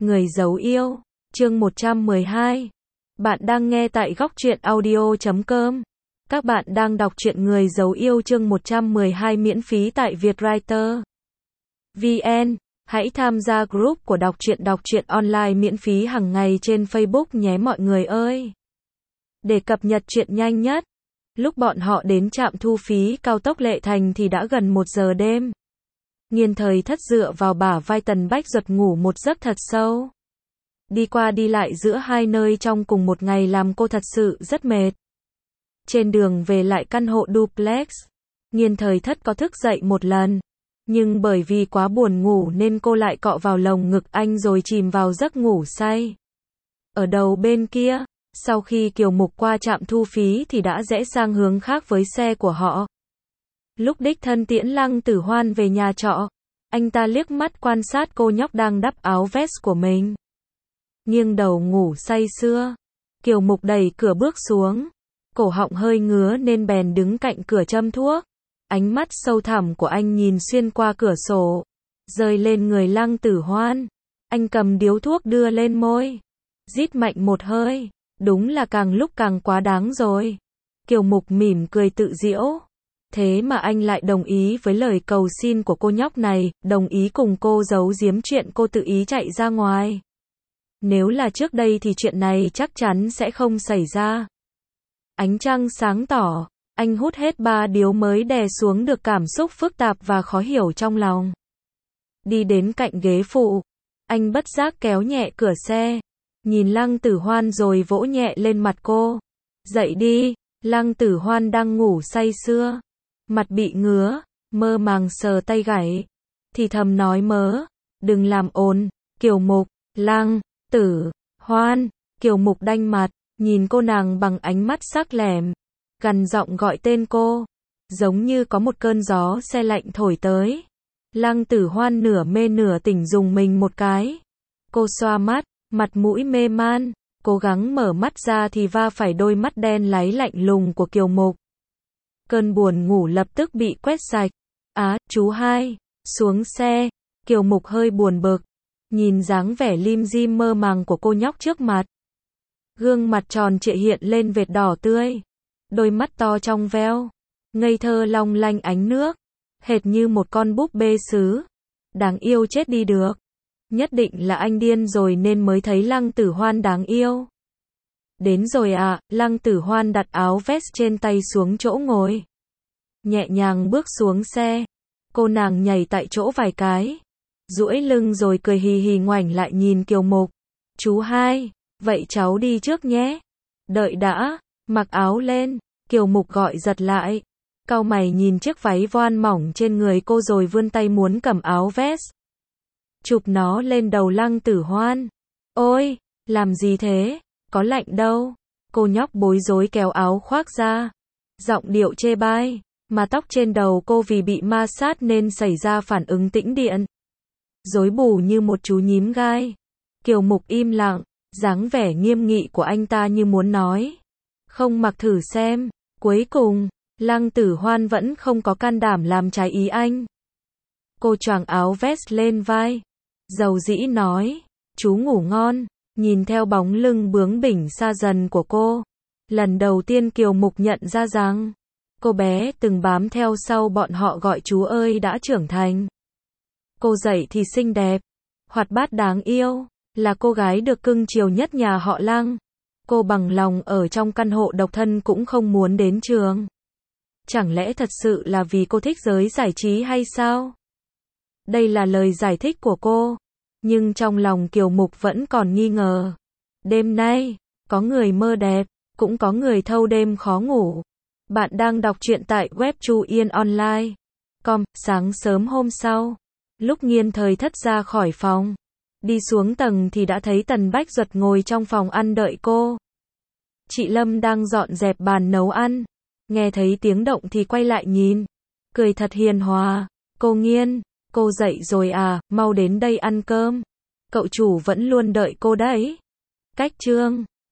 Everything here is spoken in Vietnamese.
Người giấu yêu, chương 112. Bạn đang nghe tại góc truyện audio.com. Các bạn đang đọc truyện Người giấu yêu chương 112 miễn phí tại Vietwriter VN. Hãy tham gia group của đọc truyện online miễn phí hàng ngày trên Facebook nhé mọi người ơi. Để cập nhật truyện nhanh nhất. Lúc bọn họ đến trạm thu phí cao tốc Lệ Thành thì đã gần 1 giờ đêm. Nghiên Thời Thất dựa vào bả vai Tần Bách Duật ngủ một giấc thật sâu. Đi qua đi lại giữa hai nơi trong cùng một ngày làm cô thật sự rất mệt. Trên đường về lại căn hộ duplex, Nghiên Thời Thất có thức dậy một lần. Nhưng bởi vì quá buồn ngủ nên cô lại cọ vào lồng ngực anh rồi chìm vào giấc ngủ say. Ở đầu bên kia, sau khi Kiều Mục qua trạm thu phí thì đã rẽ sang hướng khác với xe của họ. Lúc đích thân tiễn Lăng Tử Hoan về nhà trọ, anh ta liếc mắt quan sát cô nhóc đang đắp áo vest của mình. Nghiêng đầu ngủ say sưa. Kiều Mục đẩy cửa bước xuống. Cổ họng hơi ngứa nên bèn đứng cạnh cửa châm thuốc. Ánh mắt sâu thẳm của anh nhìn xuyên qua cửa sổ, rơi lên người Lăng Tử Hoan. Anh cầm điếu thuốc đưa lên môi, rít mạnh một hơi. Đúng là càng lúc càng quá đáng rồi. Kiều Mục mỉm cười tự giễu. Thế mà anh lại đồng ý với lời cầu xin của cô nhóc này, đồng ý cùng cô giấu giếm chuyện cô tự ý chạy ra ngoài. Nếu là trước đây thì chuyện này chắc chắn sẽ không xảy ra. Ánh trăng sáng tỏ, anh hút hết 3 điếu mới đè xuống được cảm xúc phức tạp và khó hiểu trong lòng. Đi đến cạnh ghế phụ, anh bất giác kéo nhẹ cửa xe, nhìn Lăng Tử Hoan rồi vỗ nhẹ lên mặt cô. Dậy đi. Lăng Tử Hoan đang ngủ say sưa, mặt bị ngứa, mơ màng sờ tay gãy, thì thầm nói mớ, đừng làm ồn. Kiều Mục, Lăng Tử Hoan. Kiều Mục đanh mặt, nhìn cô nàng bằng ánh mắt sắc lẻm, gằn giọng gọi tên cô, giống như có một cơn gió se lạnh thổi tới. Lăng Tử Hoan nửa mê nửa tỉnh dùng mình một cái. Cô xoa mắt, mặt mũi mê man, cố gắng mở mắt ra thì va phải đôi mắt đen láy lạnh lùng của Kiều Mục. Cơn buồn ngủ lập tức bị quét sạch. Chú hai, xuống xe. Kiều Mục hơi buồn bực, nhìn dáng vẻ lim dim mơ màng của cô nhóc trước mặt. Gương mặt tròn trịa hiện lên vệt đỏ tươi, đôi mắt to trong veo, ngây thơ long lanh ánh nước, hệt như một con búp bê sứ. Đáng yêu chết đi được. Nhất định là anh điên rồi nên mới thấy Lăng Tử Hoan đáng yêu. Đến rồi à. Lăng Tử Hoan đặt áo vest trên tay xuống chỗ ngồi, nhẹ nhàng bước xuống xe. Cô nàng nhảy tại chỗ vài cái, duỗi lưng rồi cười hì hì ngoảnh lại nhìn Kiều Mục. Chú hai, vậy cháu đi trước nhé. Đợi đã, mặc áo lên. Kiều Mục gọi giật lại, cau mày nhìn chiếc váy voan mỏng trên người cô rồi vươn tay muốn cầm áo vest, chụp nó lên đầu Lăng Tử Hoan. Ôi, làm gì thế? Có lạnh đâu. Cô nhóc bối rối kéo áo khoác ra, giọng điệu chê bai, mà tóc trên đầu cô vì bị ma sát nên xảy ra phản ứng tĩnh điện, rối bù như một chú nhím gai. Kiều Mục im lặng, dáng vẻ nghiêm nghị của anh ta như muốn nói, không mặc thử xem. Cuối cùng, Lăng Tử Hoan vẫn không có can đảm làm trái ý anh. Cô choàng áo vest lên vai, dầu dĩ nói, chú ngủ ngon. Nhìn theo bóng lưng bướng bỉnh xa dần của cô, lần đầu tiên Kiều Mục nhận ra rằng cô bé từng bám theo sau bọn họ gọi chú ơi đã trưởng thành. Cô dậy thì xinh đẹp, hoạt bát đáng yêu, là cô gái được cưng chiều nhất nhà họ Lăng. Cô bằng lòng ở trong căn hộ độc thân cũng không muốn đến trường. Chẳng lẽ thật sự là vì cô thích giới giải trí hay sao? Đây là lời giải thích của cô. Nhưng trong lòng Kiều Mục vẫn còn nghi ngờ. Đêm nay, có người mơ đẹp, cũng có người thâu đêm khó ngủ. Bạn đang đọc truyện tại web chuyenonline.com. Sáng sớm hôm sau, lúc Nghiên Thời Thất ra khỏi phòng, đi xuống tầng thì đã thấy Tần Bách Duật ngồi trong phòng ăn đợi cô. Chị Lâm đang dọn dẹp bàn nấu ăn, nghe thấy tiếng động thì quay lại nhìn, cười thật hiền hòa. Cô Nghiên, cô dậy rồi à, mau đến đây ăn cơm. Cậu chủ vẫn luôn đợi cô đấy. Cách chương